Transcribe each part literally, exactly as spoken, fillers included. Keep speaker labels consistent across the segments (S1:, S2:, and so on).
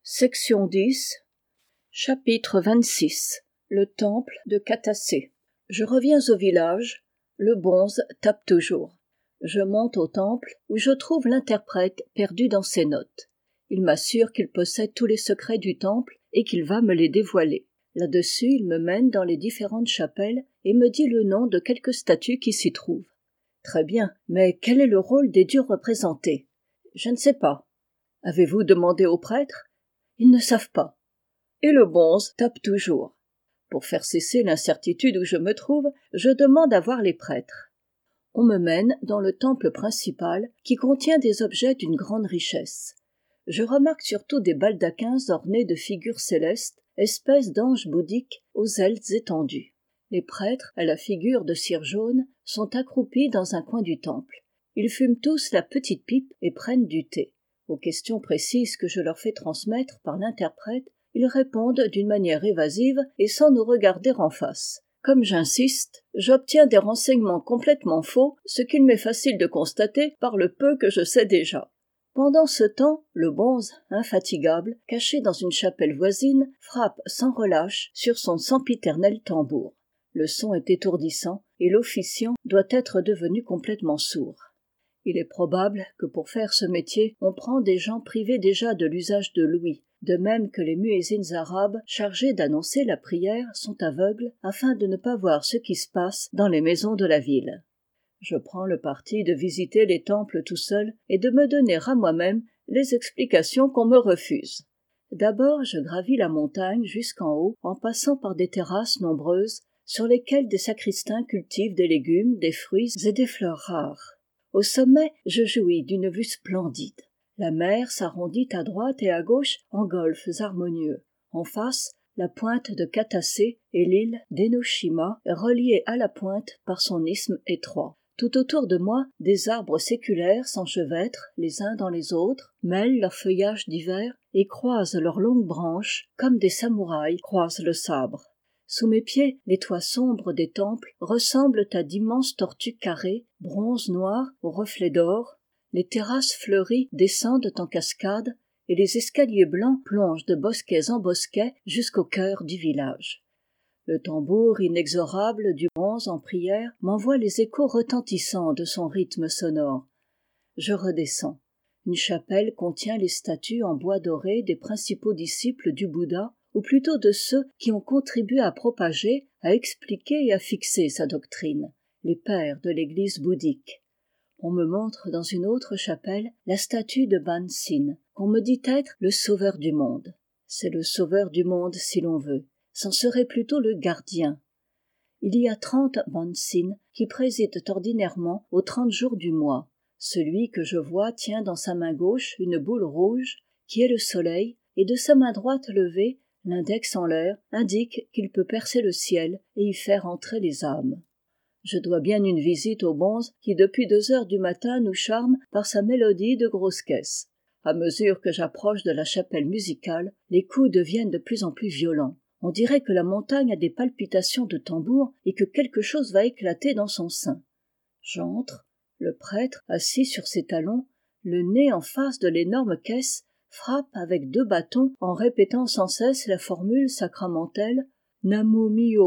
S1: Section dix. Chapitre vingt-six. Le temple de Catassé. Je reviens au village, le bonze tape toujours. Je monte au temple où je trouve l'interprète perdu dans ses notes. Il m'assure qu'il possède tous les secrets du temple et qu'il va me les dévoiler. Là-dessus, il me mène dans les différentes chapelles et me dit le nom de quelques statues qui s'y trouvent. Très bien, mais quel est le rôle des dieux représentés? Je ne sais pas. Avez-vous demandé aux prêtres? Ils ne savent pas. Et le bonze tape toujours. Pour faire cesser l'incertitude où je me trouve, je demande à voir les prêtres. On me mène dans le temple principal qui contient des objets d'une grande richesse. Je remarque surtout des baldaquins ornés de figures célestes, espèces d'anges bouddhiques aux ailes étendues. Les prêtres, à la figure de cire jaune, sont accroupis dans un coin du temple. Ils fument tous la petite pipe et prennent du thé. Aux questions précises que je leur fais transmettre par l'interprète, ils répondent d'une manière évasive et sans nous regarder en face. Comme j'insiste, j'obtiens des renseignements complètement faux, ce qu'il m'est facile de constater par le peu que je sais déjà. Pendant ce temps, le bonze, infatigable, caché dans une chapelle voisine, frappe sans relâche sur son sempiternel tambour. Le son est étourdissant et l'officiant doit être devenu complètement sourd. Il est probable que pour faire ce métier, on prend des gens privés déjà de l'usage de l'ouïe, de même que les muezzins arabes chargés d'annoncer la prière sont aveugles afin de ne pas voir ce qui se passe dans les maisons de la ville. Je prends le parti de visiter les temples tout seul et de me donner à moi-même les explications qu'on me refuse. D'abord, je gravis la montagne jusqu'en haut en passant par des terrasses nombreuses sur lesquelles des sacristains cultivent des légumes, des fruits et des fleurs rares. Au sommet, je jouis d'une vue splendide. La mer s'arrondit à droite et à gauche en golfes harmonieux. En face, la pointe de Catassé et l'île d'Enoshima, reliée à la pointe par son isthme étroit. Tout autour de moi, des arbres séculaires s'enchevêtrent les uns dans les autres, mêlent leur feuillage d'hiver et croisent leurs longues branches comme des samouraïs croisent le sabre. Sous mes pieds, les toits sombres des temples ressemblent à d'immenses tortues carrées, bronze noir aux reflets d'or. Les terrasses fleuries descendent en cascade et les escaliers blancs plongent de bosquets en bosquets jusqu'au cœur du village. Le tambour inexorable du bonze en prière m'envoie les échos retentissants de son rythme sonore. Je redescends. Une chapelle contient les statues en bois doré des principaux disciples du Bouddha, ou plutôt de ceux qui ont contribué à propager, à expliquer et à fixer sa doctrine, les pères de l'église bouddhique. On me montre dans une autre chapelle la statue de Ban Sin, qu'on me dit être le sauveur du monde. C'est le sauveur du monde si l'on veut, c'en serait plutôt le gardien. Il y a trente Ban Sin qui président ordinairement aux trente jours du mois. Celui que je vois tient dans sa main gauche une boule rouge qui est le soleil, et de sa main droite levée, l'index en l'air indique qu'il peut percer le ciel et y faire entrer les âmes. Je dois bien une visite au bonze qui depuis deux heures du matin nous charme par sa mélodie de grosse caisse. À mesure que j'approche de la chapelle musicale, les coups deviennent de plus en plus violents. On dirait que la montagne a des palpitations de tambour et que quelque chose va éclater dans son sein. J'entre, le prêtre, assis sur ses talons, le nez en face de l'énorme caisse, frappe avec deux bâtons en répétant sans cesse la formule sacramentelle « Namu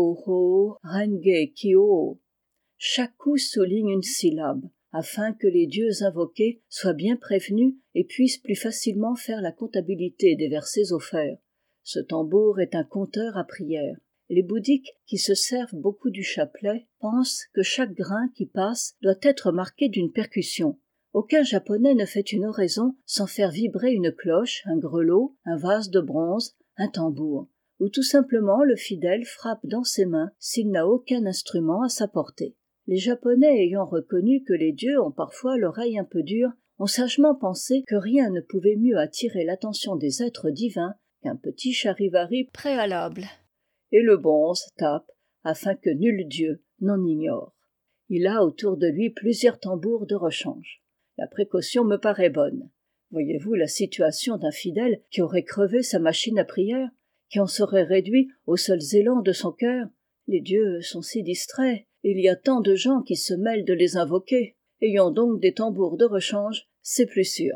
S1: Myoho Renge Kyo ». Chaque coup souligne une syllabe, afin que les dieux invoqués soient bien prévenus et puissent plus facilement faire la comptabilité des versets offerts. Ce tambour est un compteur à prière. Les bouddhiques, qui se servent beaucoup du chapelet, pensent que chaque grain qui passe doit être marqué d'une percussion. Aucun japonais ne fait une oraison sans faire vibrer une cloche, un grelot, un vase de bronze, un tambour, ou tout simplement le fidèle frappe dans ses mains s'il n'a aucun instrument à sa portée. Les Japonais ayant reconnu que les dieux ont parfois l'oreille un peu dure, ont sagement pensé que rien ne pouvait mieux attirer l'attention des êtres divins qu'un petit charivari préalable. Et le bonze tape afin que nul dieu n'en ignore. Il a autour de lui plusieurs tambours de rechange. La précaution me paraît bonne. Voyez-vous la situation d'un fidèle qui aurait crevé sa machine à prière, qui en serait réduit aux seuls élans de son cœur? Les dieux sont si distraits, et il y a tant de gens qui se mêlent de les invoquer. Ayons donc des tambours de rechange, c'est plus sûr.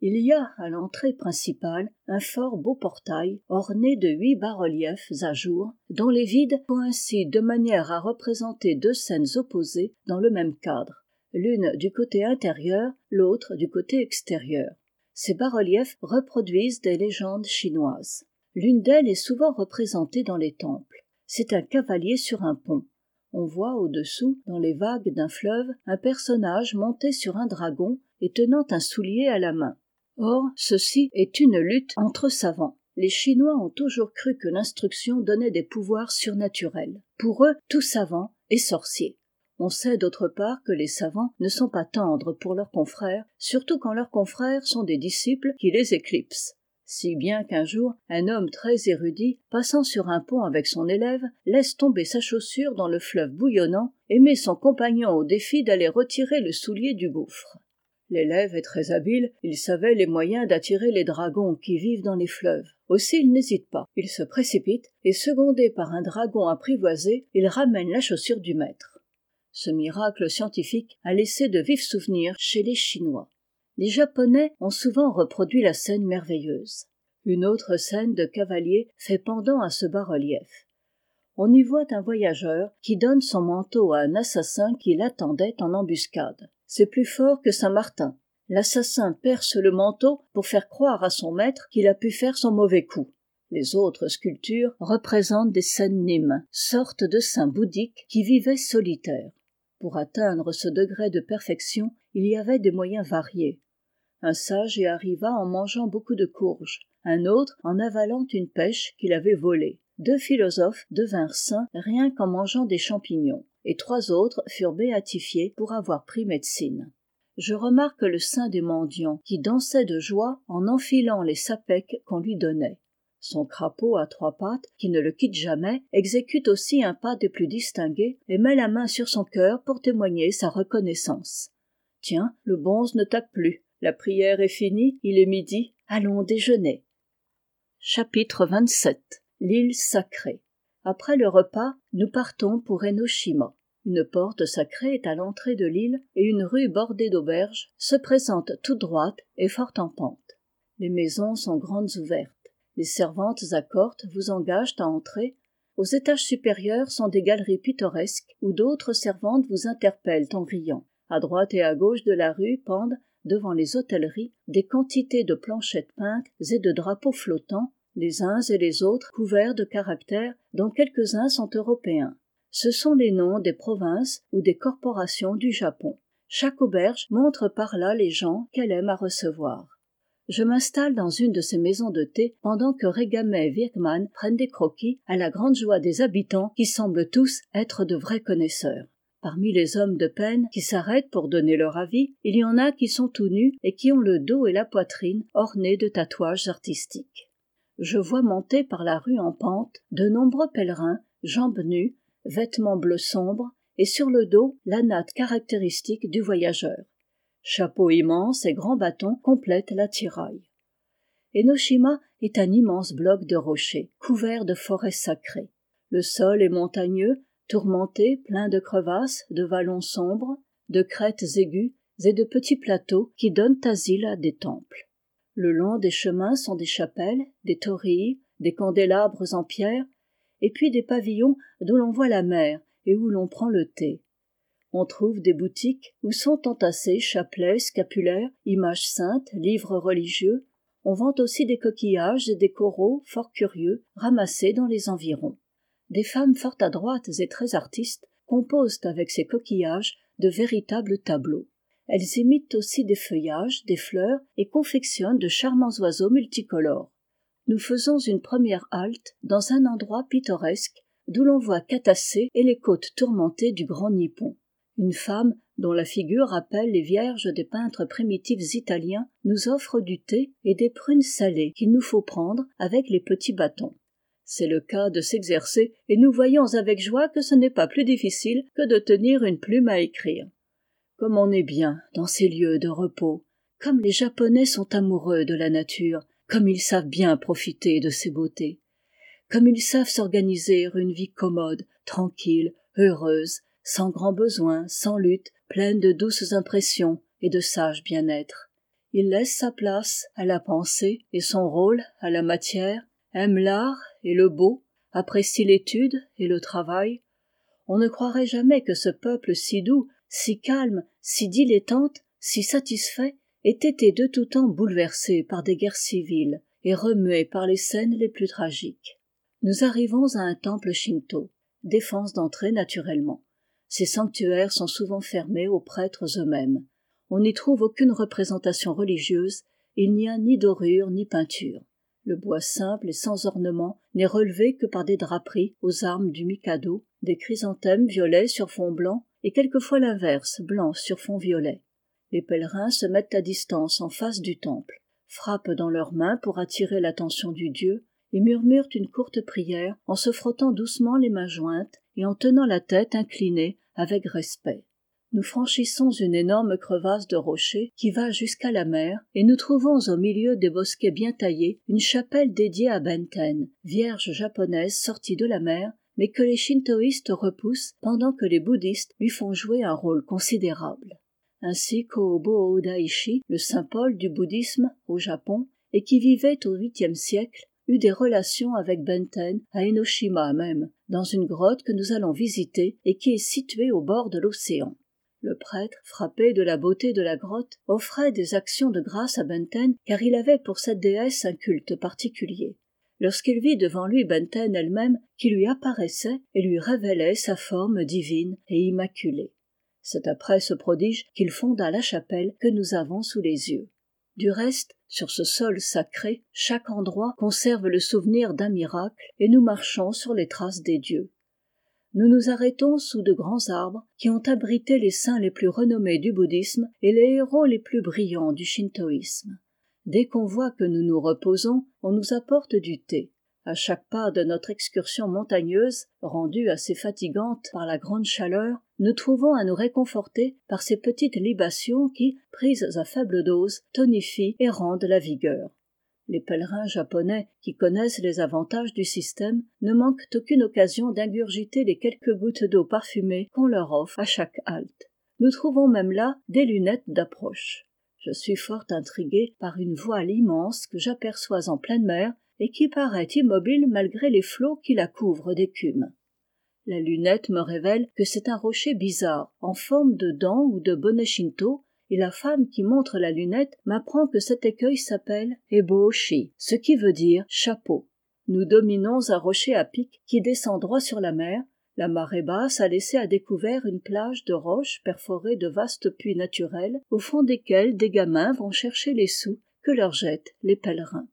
S1: Il y a à l'entrée principale un fort beau portail orné de huit bas-reliefs à jour, dont les vides coïncident de manière à représenter deux scènes opposées dans le même cadre, l'une du côté intérieur, l'autre du côté extérieur. Ces bas-reliefs reproduisent des légendes chinoises. L'une d'elles est souvent représentée dans les temples. C'est un cavalier sur un pont. On voit au-dessous, dans les vagues d'un fleuve, un personnage monté sur un dragon et tenant un soulier à la main. Or, ceci est une lutte entre savants. Les Chinois ont toujours cru que l'instruction donnait des pouvoirs surnaturels. Pour eux, tout savant est sorcier. On sait d'autre part que les savants ne sont pas tendres pour leurs confrères, surtout quand leurs confrères sont des disciples qui les éclipsent. Si bien qu'un jour, un homme très érudit, passant sur un pont avec son élève, laisse tomber sa chaussure dans le fleuve bouillonnant et met son compagnon au défi d'aller retirer le soulier du gouffre. L'élève est très habile, il savait les moyens d'attirer les dragons qui vivent dans les fleuves. Aussi il n'hésite pas, il se précipite et secondé par un dragon apprivoisé, il ramène la chaussure du maître. Ce miracle scientifique a laissé de vifs souvenirs chez les Chinois. Les Japonais ont souvent reproduit la scène merveilleuse. Une autre scène de cavalier fait pendant à ce bas-relief. On y voit un voyageur qui donne son manteau à un assassin qui l'attendait en embuscade. C'est plus fort que Saint-Martin. L'assassin perce le manteau pour faire croire à son maître qu'il a pu faire son mauvais coup. Les autres sculptures représentent des sennim, sortes de saints bouddhiques qui vivaient solitaires. Pour atteindre ce degré de perfection, il y avait des moyens variés. Un sage y arriva en mangeant beaucoup de courges, un autre en avalant une pêche qu'il avait volée. Deux philosophes devinrent saints rien qu'en mangeant des champignons, et trois autres furent béatifiés pour avoir pris médecine. Je remarque le sein des mendiants qui dansait de joie en enfilant les sapèques qu'on lui donnait. Son crapaud à trois pattes, qui ne le quitte jamais, exécute aussi un pas des plus distingués et met la main sur son cœur pour témoigner sa reconnaissance. Tiens, le bonze ne tape plus. La prière est finie, il est midi, allons déjeuner. Chapitre vingt-sept. L'île sacrée. Après le repas, nous partons pour Enoshima. Une porte sacrée est à l'entrée de l'île et une rue bordée d'auberges se présente toute droite et fort en pente. Les maisons sont grandes ouvertes. Les servantes accortes vous engagent à entrer. Aux étages supérieurs sont des galeries pittoresques où d'autres servantes vous interpellent en riant. À droite et à gauche de la rue pendent, devant les hôtelleries, des quantités de planchettes peintes et de drapeaux flottants, les uns et les autres couverts de caractères dont quelques-uns sont européens. Ce sont les noms des provinces ou des corporations du Japon. Chaque auberge montre par là les gens qu'elle aime à recevoir. Je m'installe dans une de ces maisons de thé pendant que Regame et Virkman prennent des croquis à la grande joie des habitants qui semblent tous être de vrais connaisseurs. Parmi les hommes de peine qui s'arrêtent pour donner leur avis, il y en a qui sont tout nus et qui ont le dos et la poitrine ornés de tatouages artistiques. Je vois monter par la rue en pente de nombreux pèlerins, jambes nues, vêtements bleu sombre et sur le dos la natte caractéristique du voyageur. Chapeau immense et grand bâton complètent l'attirail. Enoshima est un immense bloc de rochers, couvert de forêts sacrées. Le sol est montagneux, tourmenté, plein de crevasses, de vallons sombres, de crêtes aiguës et de petits plateaux qui donnent asile à des temples. Le long des chemins sont des chapelles, des torii, des candélabres en pierre, et puis des pavillons d'où l'on voit la mer et où l'on prend le thé. On trouve des boutiques où sont entassés chapelets, scapulaires, images saintes, livres religieux. On vend aussi des coquillages et des coraux fort curieux ramassés dans les environs. Des femmes fort adroites et très artistes composent avec ces coquillages de véritables tableaux. Elles imitent aussi des feuillages, des fleurs et confectionnent de charmants oiseaux multicolores. Nous faisons une première halte dans un endroit pittoresque d'où l'on voit Katase et les côtes tourmentées du Grand Nippon. Une femme, dont la figure rappelle les vierges des peintres primitifs italiens, nous offre du thé et des prunes salées qu'il nous faut prendre avec les petits bâtons. C'est le cas de s'exercer et nous voyons avec joie que ce n'est pas plus difficile que de tenir une plume à écrire. Comme on est bien dans ces lieux de repos, comme les Japonais sont amoureux de la nature, comme ils savent bien profiter de ses beautés, comme ils savent s'organiser une vie commode, tranquille, heureuse, sans grands besoins, sans lutte, pleine de douces impressions et de sage bien-être. Il laisse sa place à la pensée et son rôle à la matière, aime l'art et le beau, apprécie l'étude et le travail. On ne croirait jamais que ce peuple si doux, si calme, si dilettante, si satisfait, ait été de tout temps bouleversé par des guerres civiles et remué par les scènes les plus tragiques. Nous arrivons à un temple shinto, défense d'entrée naturellement. Ces sanctuaires sont souvent fermés aux prêtres eux-mêmes. On n'y trouve aucune représentation religieuse, il n'y a ni dorure ni peinture. Le bois simple et sans ornement n'est relevé que par des draperies aux armes du Mikado, des chrysanthèmes violets sur fond blanc et quelquefois l'inverse, blanc sur fond violet. Les pèlerins se mettent à distance en face du temple, frappent dans leurs mains pour attirer l'attention du dieu et murmurent une courte prière en se frottant doucement les mains jointes et en tenant la tête inclinée avec respect. Nous franchissons une énorme crevasse de rochers qui va jusqu'à la mer et nous trouvons au milieu des bosquets bien taillés une chapelle dédiée à Benten, vierge japonaise sortie de la mer, mais que les shintoïstes repoussent pendant que les bouddhistes lui font jouer un rôle considérable. Ainsi Kōbō Daishi, le saint Paul du bouddhisme au Japon, et qui vivait au huitième siècle, eut des relations avec Benten à Enoshima même, dans une grotte que nous allons visiter et qui est située au bord de l'océan. Le prêtre, frappé de la beauté de la grotte, offrait des actions de grâce à Benten car il avait pour cette déesse un culte particulier. Lorsqu'il vit devant lui Benten elle-même, qui lui apparaissait et lui révélait sa forme divine et immaculée. C'est après ce prodige qu'il fonda la chapelle que nous avons sous les yeux. Du reste, sur ce sol sacré, chaque endroit conserve le souvenir d'un miracle et nous marchons sur les traces des dieux. Nous nous arrêtons sous de grands arbres qui ont abrité les saints les plus renommés du bouddhisme et les héros les plus brillants du shintoïsme. Dès qu'on voit que nous nous reposons, on nous apporte du thé. À chaque pas de notre excursion montagneuse, rendue assez fatigante par la grande chaleur, nous trouvons à nous réconforter par ces petites libations qui, prises à faible dose, tonifient et rendent la vigueur. Les pèlerins japonais qui connaissent les avantages du système ne manquent aucune occasion d'ingurgiter les quelques gouttes d'eau parfumée qu'on leur offre à chaque halte. Nous trouvons même là des lunettes d'approche. Je suis fort intriguée par une voile immense que j'aperçois en pleine mer et qui paraît immobile malgré les flots qui la couvrent d'écume. La lunette me révèle que c'est un rocher bizarre, en forme de dent ou de bonnet shinto, et la femme qui montre la lunette m'apprend que cet écueil s'appelle Eboshi, ce qui veut dire chapeau. Nous dominons un rocher à pic qui descend droit sur la mer. La marée basse a laissé à découvert une plage de roches perforées de vastes puits naturels, au fond desquels des gamins vont chercher les sous que leur jettent les pèlerins.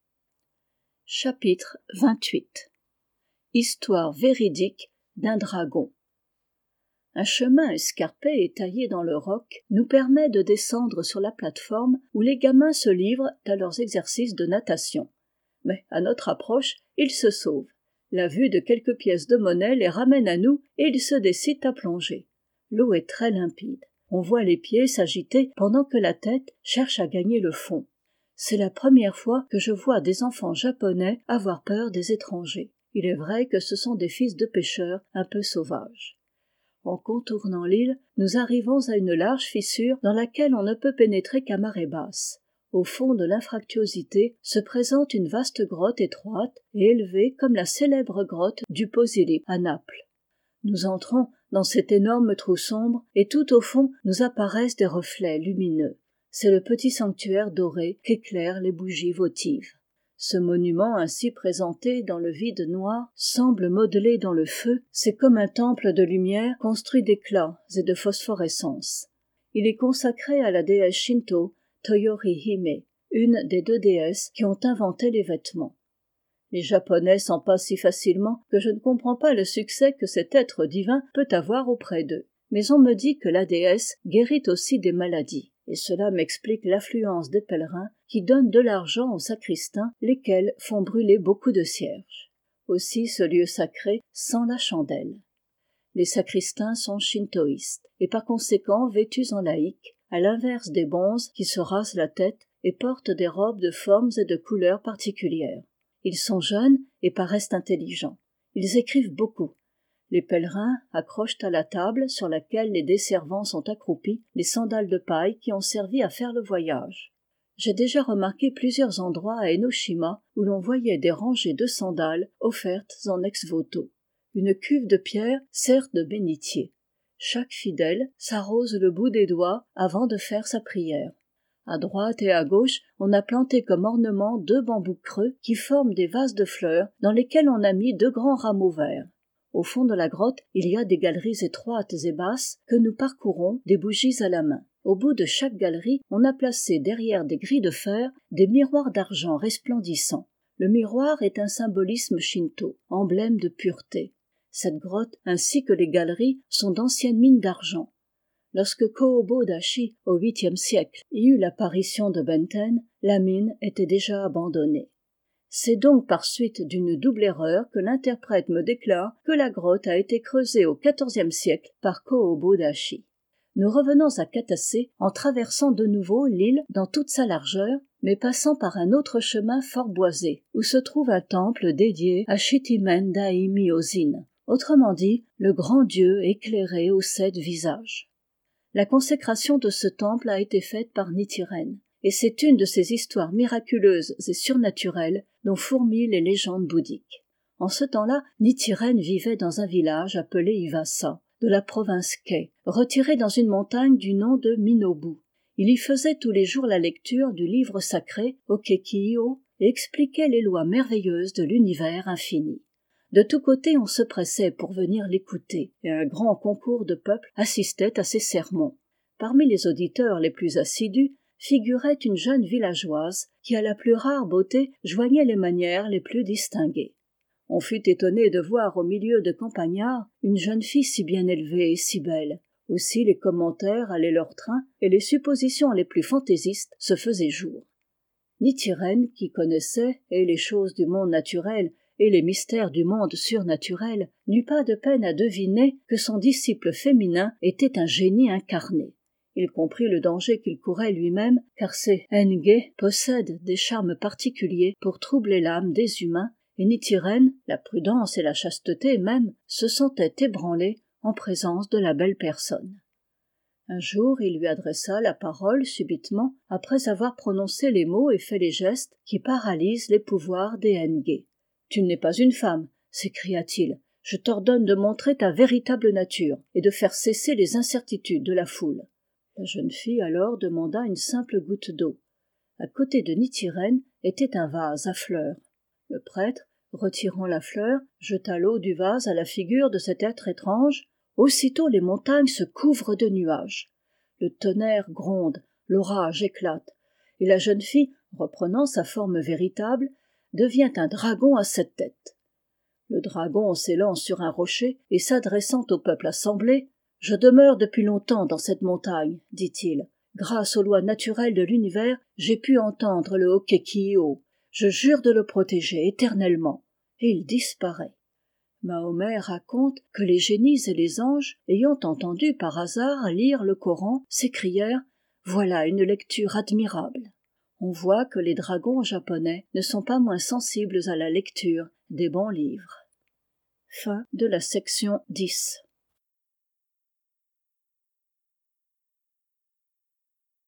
S1: Chapitre vingt-huit. Histoire véridique d'un dragon. Un chemin escarpé et taillé dans le roc nous permet de descendre sur la plate-forme où les gamins se livrent à leurs exercices de natation. Mais à notre approche, ils se sauvent. La vue de quelques pièces de monnaie les ramène à nous et ils se décident à plonger. L'eau est très limpide. On voit les pieds s'agiter pendant que la tête cherche à gagner le fond. C'est la première fois que je vois des enfants japonais avoir peur des étrangers. Il est vrai que ce sont des fils de pêcheurs un peu sauvages. En contournant l'île, nous arrivons à une large fissure dans laquelle on ne peut pénétrer qu'à marée basse. Au fond de l'infractuosité se présente une vaste grotte étroite et élevée comme la célèbre grotte du Posilip à Naples. Nous entrons dans cet énorme trou sombre et tout au fond nous apparaissent des reflets lumineux. C'est le petit sanctuaire doré qu'éclairent les bougies votives. Ce monument ainsi présenté dans le vide noir semble modelé dans le feu, c'est comme un temple de lumière construit d'éclats et de phosphorescence. Il est consacré à la déesse Shinto, Toyohime, une des deux déesses qui ont inventé les vêtements. Les Japonais s'en passent si facilement que je ne comprends pas le succès que cet être divin peut avoir auprès d'eux. Mais on me dit que la déesse guérit aussi des maladies. Et cela m'explique l'affluence des pèlerins qui donnent de l'argent aux sacristains, lesquels font brûler beaucoup de cierges. Aussi ce lieu sacré sent la chandelle. Les sacristains sont shintoïstes, et par conséquent vêtus en laïcs, à l'inverse des bonzes qui se rasent la tête et portent des robes de formes et de couleurs particulières. Ils sont jeunes et paraissent intelligents. Ils écrivent beaucoup. Les pèlerins accrochent à la table sur laquelle les desservants sont accroupis les sandales de paille qui ont servi à faire le voyage. j'ai déjà remarqué plusieurs endroits à Enoshima où l'on voyait des rangées de sandales offertes en ex-voto. Une cuve de pierre sert de bénitier. Chaque fidèle s'arrose le bout des doigts avant de faire sa prière. À droite et à gauche, on a planté comme ornement deux bambous creux qui forment des vases de fleurs dans lesquels on a mis deux grands rameaux verts. Au fond de la grotte, il y a des galeries étroites et basses que nous parcourons des bougies à la main. Au bout de chaque galerie, on a placé derrière des grilles de fer des miroirs d'argent resplendissants. Le miroir est un symbolisme shinto, emblème de pureté. Cette grotte, ainsi que les galeries, sont d'anciennes mines d'argent. Lorsque Kōbō-dashi, au huitième siècle, y eut l'apparition de Benten, la mine était déjà abandonnée. C'est donc par suite d'une double erreur que l'interprète me déclare que la grotte a été creusée au quatorzième siècle par Kōbō-dashi. Nous revenons à Katase en traversant de nouveau l'île dans toute sa largeur, mais passant par un autre chemin fort boisé, où se trouve un temple dédié à Shitimen Dai Myōzin, autrement dit, le grand dieu éclairé aux sept visages. La consécration de ce temple a été faite par Nichiren, et c'est une de ces histoires miraculeuses et surnaturelles dont fourmillent les légendes bouddhiques. En ce temps-là, Nichiren vivait dans un village appelé Iwasa, de la province Kei, retiré dans une montagne du nom de Minobu. Il y faisait tous les jours la lecture du livre sacré Okeki-io et expliquait les lois merveilleuses de l'univers infini. De tous côtés on se pressait pour venir l'écouter, et un grand concours de peuple assistait à ses sermons. Parmi les auditeurs les plus assidus figurait une jeune villageoise qui à la plus rare beauté joignait les manières les plus distinguées. On fut étonné de voir au milieu de campagnards une jeune fille si bien élevée et si belle. Aussi les commentaires allaient leur train et les suppositions les plus fantaisistes se faisaient jour. Nichiren, qui connaissait et les choses du monde naturel et les mystères du monde surnaturel, n'eut pas de peine à deviner que son disciple féminin était un génie incarné. Il comprit le danger qu'il courait lui-même, car ces Enge possèdent des charmes particuliers pour troubler l'âme des humains, et Nichiren, la prudence et la chasteté même, se sentait ébranlés en présence de la belle personne. Un jour, il lui adressa la parole subitement, après avoir prononcé les mots et fait les gestes qui paralysent les pouvoirs des Enge. « Tu n'es pas une femme, s'écria-t-il. Je t'ordonne de montrer ta véritable nature et de faire cesser les incertitudes de la foule. » La jeune fille alors demanda une simple goutte d'eau. À côté de Nichiren était un vase à fleurs. Le prêtre, retirant la fleur, jeta l'eau du vase à la figure de cet être étrange. Aussitôt les montagnes se couvrent de nuages. Le tonnerre gronde, l'orage éclate, et la jeune fille, reprenant sa forme véritable, devient un dragon à sept têtes. Le dragon s'élance sur un rocher et s'adressant au peuple assemblé, « Je demeure depuis longtemps dans cette montagne, dit-il. Grâce aux lois naturelles de l'univers, j'ai pu entendre le Okeki-io. Je jure de le protéger éternellement. » Et il disparaît. Mahomet raconte que les génies et les anges, ayant entendu par hasard lire le Coran, s'écrièrent « Voilà une lecture admirable !» On voit que les dragons japonais ne sont pas moins sensibles à la lecture des bons livres. Fin de la section dix.